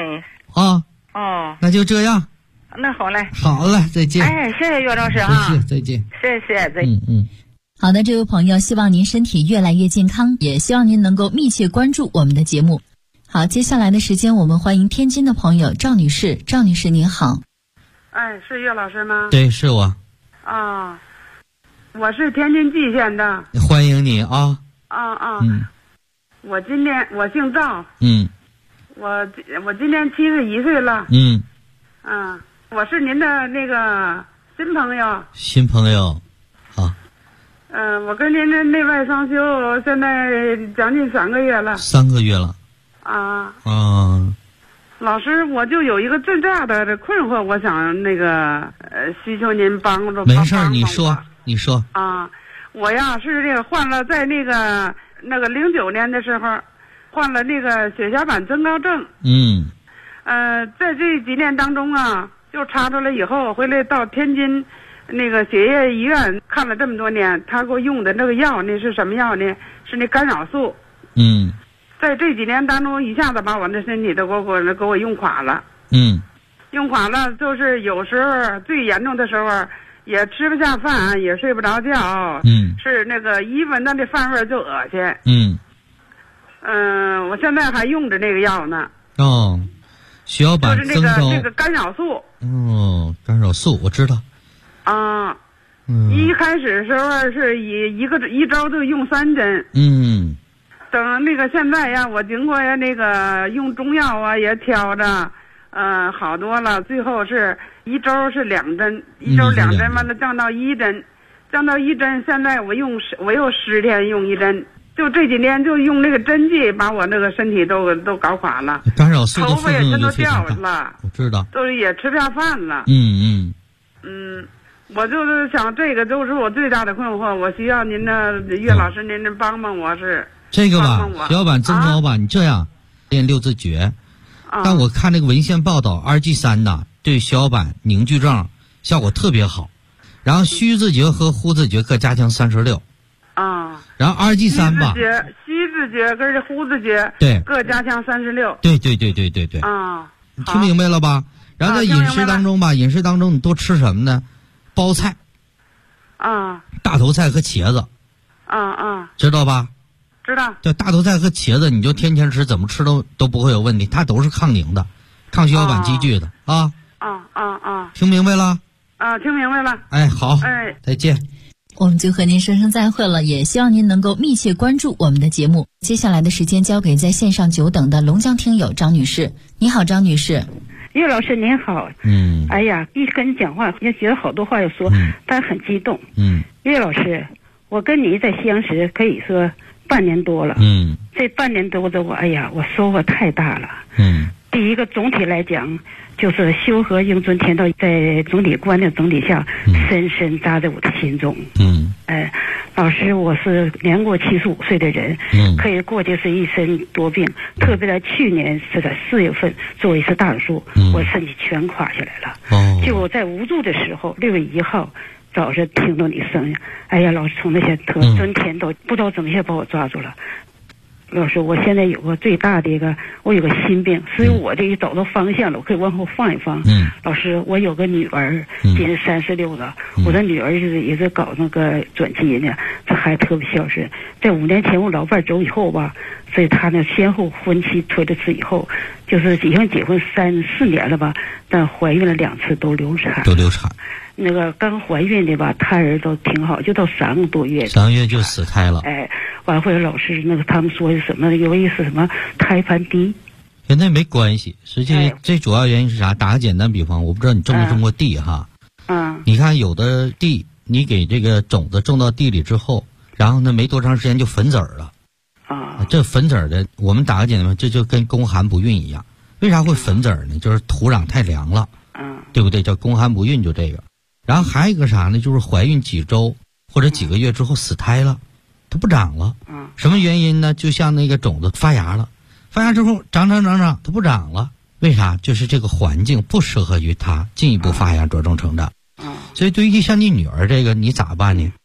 那就这样。 那好嘞， 好嘞，再见。 谢谢岳老师啊， 再见， 谢谢，再见。 好的，这位朋友，希望您身体越来越健康，也希望您能够密切关注我们的节目。好，接下来的时间我们欢迎天津的朋友赵女士。赵女士您好。 是岳老师吗？ 对，是我。 我是天津蓟县的。 欢迎你啊。 我姓赵。我今年71岁了。我是您的那个新朋友。 新朋友，好。 我跟您的内外双修现在将近3个月了。 3个月了。 老师，我就有一个最大的困惑，我想那个需求您帮助。 没事儿，你说。 我呀是这个患了，在那个09年的时候患了那个血小板增高症。在这几年当中啊，就查出来以后，回来到天津那个血液医院看了这么多年，他给我用的那个药呢是什么药呢？是那干扰素。在这几年当中，一下子把我的身体都给我用垮了。用垮了，就是有时候最严重的时候也吃不下饭，也睡不着觉。是那个一闻到那饭味就恶心。我现在还用着那个药呢。 血小板增高。 就是这个干扰素。 干扰素我知道。 一开始的时候是一周就用3针。等那个现在呀，我经过那个用中药啊也调着，好多了。最后是一周是2针，一周2针，完了降到1针，现在我又10天用1针。就这几年就用那个针剂，把我那个身体都搞垮了。 干扰素的头发也全都掉了， 我知道， 都也吃不下饭了。我就是想，这个就是我最大的困惑，我需要您的岳老师，您帮帮我是。 这个吧，血小板增高吧，你这样练6字诀。但我看那个文献报道，2G3呐对血小板凝聚症效果特别好。然后虚字诀和呼字诀各加强36。然后2G3吧， 虚字诀跟呼字诀对各加强36。 对。你听明白了吧？然后在饮食当中吧，你多吃什么呢？包菜。大头菜和茄子。知道吧？ 知道。 对，大头菜和茄子，你就天天吃，怎么吃都不会有问题，它都是抗凝的，抗血小板积聚的啊。听明白了？ 听明白了。 好。再见。 我们就和您说声再会了，也希望您能够密切关注我们的节目。接下来的时间交给在线上久等的龙江听友张女士。你好，张女士。 岳老师您好。哎呀，一跟你讲话也觉得好多话要说，但很激动。岳老师，我跟你在相识可以说半年多了。这半年多的我收获太大了。第一个总体来讲，就是修和应尊天道在总体观的整体下，深深扎在我的心中。老师，我是年过75岁的人，可以过去是一身多病，特别在去年是在4月份做一次大手术，我身体全垮下来了。就我在无助的时候，6月1号早上听到你声音，老师从那些特尊天道不知道怎么些把我抓住了。老师，我现在有个最大的我有个心病，所以我这一找到方向了，我可以往后放一放。老师，我有个女儿，今年36了，我的女儿也是搞那个转基因呢，这还特别孝顺。在5年前我老伴走以后吧，所以她呢先后婚期推了次以后，就是已经结婚3、4年了吧，但怀孕了2次都流产。那个刚怀孕的吧，胎儿都挺好，就到3个多月。 3个月就死胎了。 完后老师他们说是什么？有意思什么胎盘低？ 跟那没关系，实际最主要原因是啥？打个简单比方，我不知道你种没种过地哈。你看有的地，你给这个种子种到地里之后，然后呢没多长时间就粉籽儿了。这粉籽儿的，我们打个简单，这就跟宫寒不孕一样。为啥会粉籽儿呢？就是土壤太凉了。对不对？叫宫寒不孕，就这个。 然后还有一个啥呢？就是怀孕几周或者几个月之后死胎了，它不长了。什么原因呢？就像那个种子发芽了，发芽之后长，它不长了。为啥？就是这个环境不适合于它进一步发芽茁壮成长。所以对于像你女儿这个，你咋办呢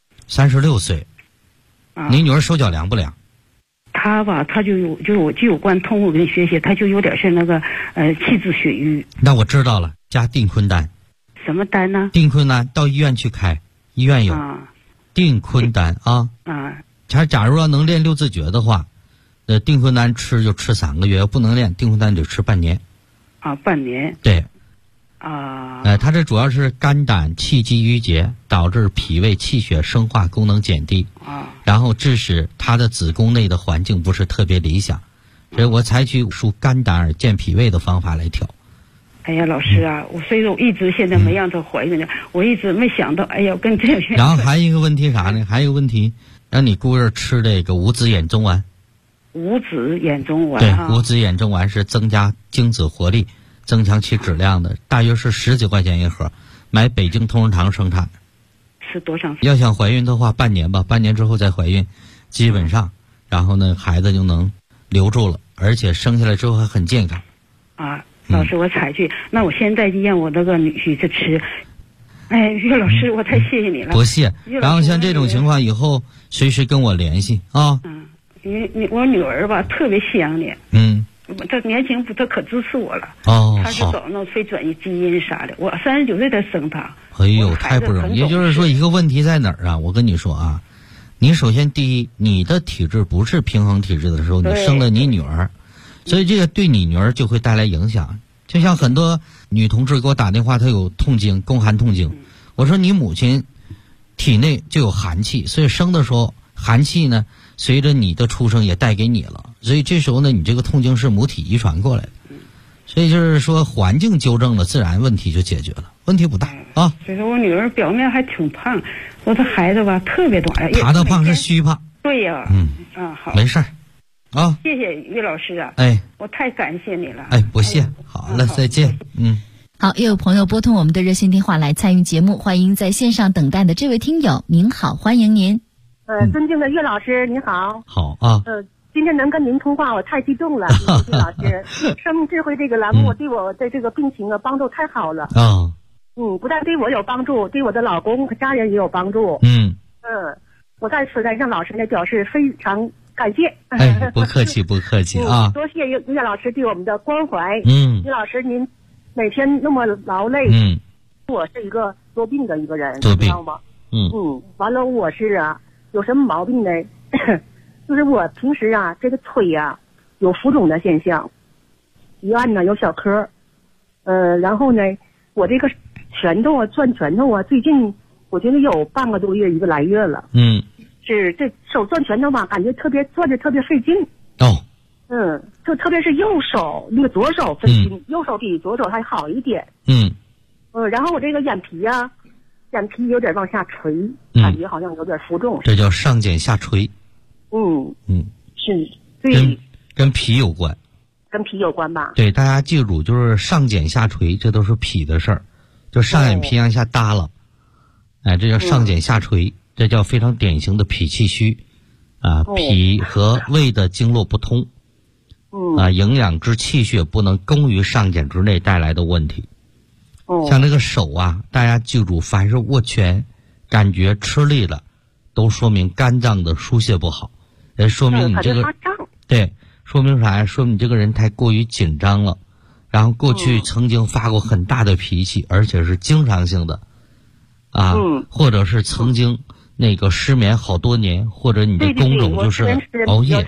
？36岁，你女儿手脚凉不凉？ 她吧，她就有关通过跟学习，她就有点是那个气滞血瘀。 那我知道了，加定坤丹。 什么丹呢？ 定坤丹到医院去开，医院有定坤丹啊。他假如要能练6字诀的话，定坤丹吃就吃3个月，要不能练定坤丹就吃半年。 半年。 对。它这主要是肝胆气机郁结，导致脾胃气血生化功能减低，然后致使他的子宫内的环境不是特别理想，所以我采取疏肝胆而健脾胃的方法来调。 哎呀，老师啊，所以说我一直现在没让她怀孕呢，我一直没想到，哎呀，跟这个。 然后还有一个问题啥呢？还有一个问题，让你姑爷吃这个五子衍宗丸。 五子衍宗丸。 对，五子衍宗丸是增加精子活力、增强其质量的，大约是10几块钱一盒，买北京同仁堂生产。 是多长？ 要想怀孕的话，半年吧，半年之后再怀孕，基本上，然后呢，孩子就能留住了，而且生下来之后还很健康。 老师，我采取，那我现在就让我那个女婿去吃。哎，岳老师，我太谢谢你了。 不谢。然后像这种情况，以后随时跟我联系啊。 我女儿吧特别想你。她年轻她可支持我了。她是搞那非转移基因啥的，我39岁才生她。 哎呦，太不容易。也就是说，一个问题在哪儿啊？我跟你说啊，你首先第一，你的体质不是平衡体质的时候，你生了你女儿。所以这个对你女儿就会带来影响，就像很多女同志给我打电话，她有痛经，宫寒痛经。我说你母亲体内就有寒气，所以生的时候寒气呢，随着你的出生也带给你了，所以这时候呢，你这个痛经是母体遗传过来的。所以就是说环境纠正了，自然问题就解决了，问题不大啊。 所以说我女儿表面还挺胖，我这孩子吧特别短。 她的胖是虚胖。 对呀。好。 没事儿。 谢谢岳老师啊！我太感谢你了！ 不谢，好了，再见。 好，又有朋友拨通我们的热线电话来参与节目，欢迎在线上等待的这位听友，您好，欢迎您。 尊敬的岳老师，您好。 好啊。 今天能跟您通话，我太激动了，岳老师。生命智慧这个栏目对我的这个病情啊帮助太好了。不但对我有帮助，对我的老公和家人也有帮助。我在此向老师呢表示非常感谢。 不客气不客气啊！ 多谢岳老师对我们的关怀。岳老师您每天那么劳累。我是一个多病的一个人，知道吗？完了我是有什么毛病呢？就是我平时这个腿有浮肿的现象，一按呢有小颗，然后呢我这个拳头转拳头最近我觉得有半个多月1个来月了。是这手转拳头吧，感觉转着特别费劲。就特别是右手，那个左手费劲，右手比左手还好一点。然后我这个眼皮有点往下垂，感觉好像有点浮重。 这叫上睑下垂。 是，对， 跟脾有关。 跟脾有关吧？ 对，大家记住，就是上睑下垂，这都是脾的事儿，就上眼皮往下耷了，这叫上睑下垂。这叫非常典型的脾气虚，脾和胃的经络不通，营养之气血不能供于上睑之内带来的问题。像这个手大家记住，凡是握拳感觉吃力了，都说明肝脏的疏泄不好，说明你这个对，说明啥呀？说明你这个人太过于紧张了，然后过去曾经发过很大的脾气，而且是经常性的，或者是曾经那个失眠好多年，或者你的工种就是熬夜。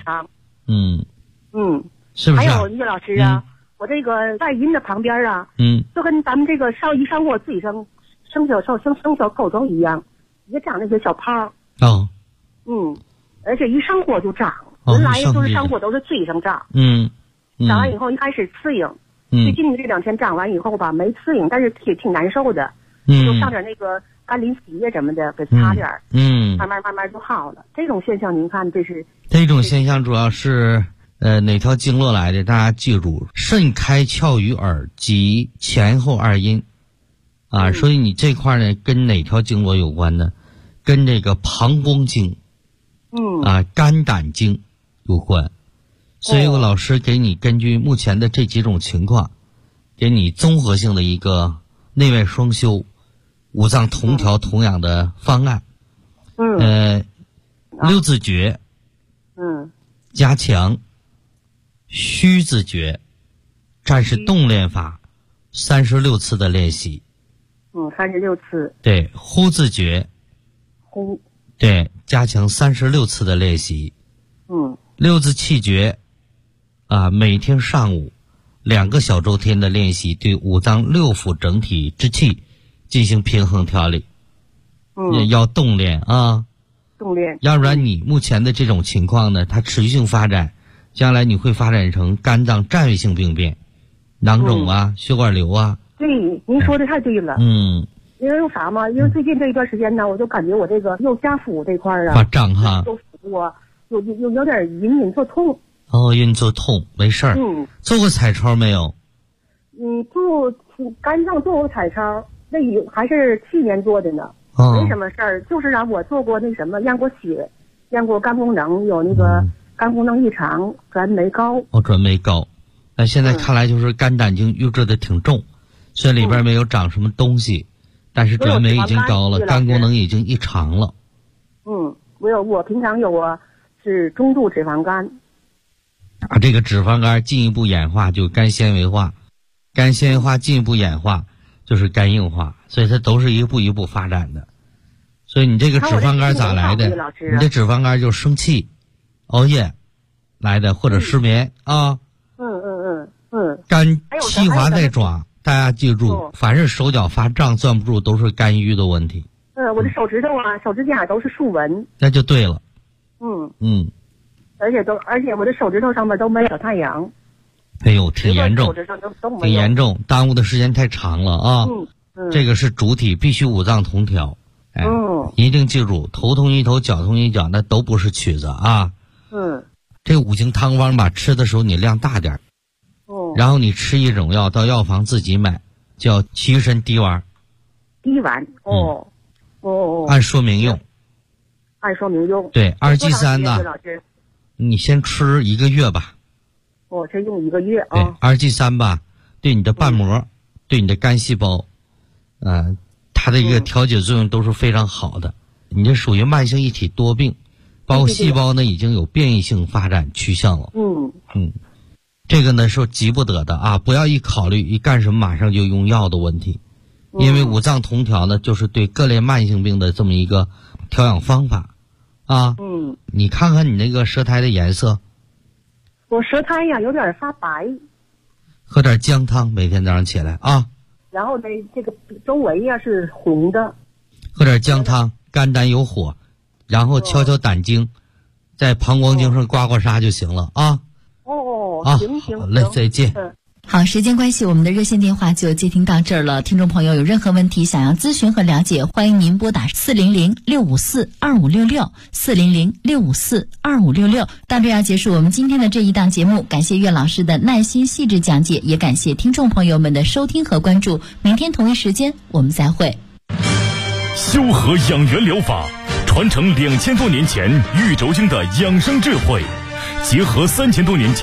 是不是？ 还有岳老师我这个外阴的旁边就跟咱们这个一上火自己生小狗种一样，也长那些小泡。而且一上火就长，原来就是上火都是嘴上长。长完以后一开始刺痒，最近这2天长完以后吧没刺痒，但是挺难受的，就上点那个甘霖洗液什么的给擦点，慢慢就好了。这种现象您看这种现象主要是哪条经络来的？大家记住，肾开窍于耳及前后2阴， 啊，所以你这块呢跟哪条经络有关呢？跟这个膀胱经，肝胆经有关。所以我老师给你根据目前的这几种情况，给你综合性的一个内外双修、五脏同调同养的方案。六字诀，加强虚字诀，战士动练法，36次的练习。 36次。 对，呼字诀。 呼。 对，加强36次的练习。六字气诀，每天上午2个小周天的练习，对五脏六腑整体之气进行平衡调理。也要动练啊。 动练。 要不然你目前的这种情况呢，它持续性发展，将来你会发展成肝脏占位性病变，囊肿啊，血管瘤啊。 对，您说的太对了。因为啥嘛？因为最近这一段时间呢，我就感觉我这个右下腹这块啊发胀哈， 我有点隐隐作痛。 隐作痛，没事儿。做过彩超没有？ 做肝脏做过彩超，那还是去年做的呢。没什么事儿，就是让我做过那什么，验过血，验过肝功能，有那个肝功能异常，转酶高。 转酶高。那现在看来就是肝胆经郁滞的挺重，虽然里边没有长什么东西，但是转酶已经高了，肝功能已经异常了。 我平常是中度脂肪肝。 这个脂肪肝进一步演化就肝纤维化，肝纤维化进一步演化就是肝硬化，所以它都是一步一步发展的。所以你这个脂肪肝咋来的？你这脂肪肝就是生气、熬夜来的，或者失眠啊。肝气滑在爪，大家记住，凡是手脚发胀、攥不住，都是肝郁的问题。 我的手指头手指甲都是竖纹。 那就对了。 而且我的手指头上面都没有太阳。 哎呦，挺严重，挺严重，耽误的时间太长了啊。这个是主体，必须五脏同调。一定记住，头痛医头，脚痛医脚，那都不是曲子啊。这五行汤方吧，吃的时候你量大点。然后你吃一种药，到药房自己买，叫齐玉参滴丸。 滴丸。 按说明用。 按说明用。 对，2G3呢，你先吃1个月吧。 先用1个月啊。 对，2G3吧，对你的瓣膜，对你的肝细胞，它的一个调节作用都是非常好的。你这属于慢性一体多病，包括细胞呢已经有变异性发展趋向了。这个呢是急不得的啊，不要一考虑一干什么马上就用药的问题。因为五脏同调呢，就是对各类慢性病的这么一个调养方法啊。你看看你那个舌苔的颜色。 我舌苔呀有点发白。 喝点姜汤，每天早上起来啊。 然后呢，这个周围呀是红的。 喝点姜汤，肝胆有火，然后敲敲胆经，在膀胱经上刮刮痧就行了啊。 行， 好嘞，再见。 好，时间关系，我们的热线电话就接听到这儿了。听众朋友有任何问题想要咨询和了解，欢迎您拨打400-654-2566 400-654-2566。到这要结束我们今天的这一档节目，感谢岳老师的耐心细致讲解，也感谢听众朋友们的收听和关注。明天同一时间我们再会。 修和养元疗法传承2000多年前玉轴经的养生智慧，结合3000多年前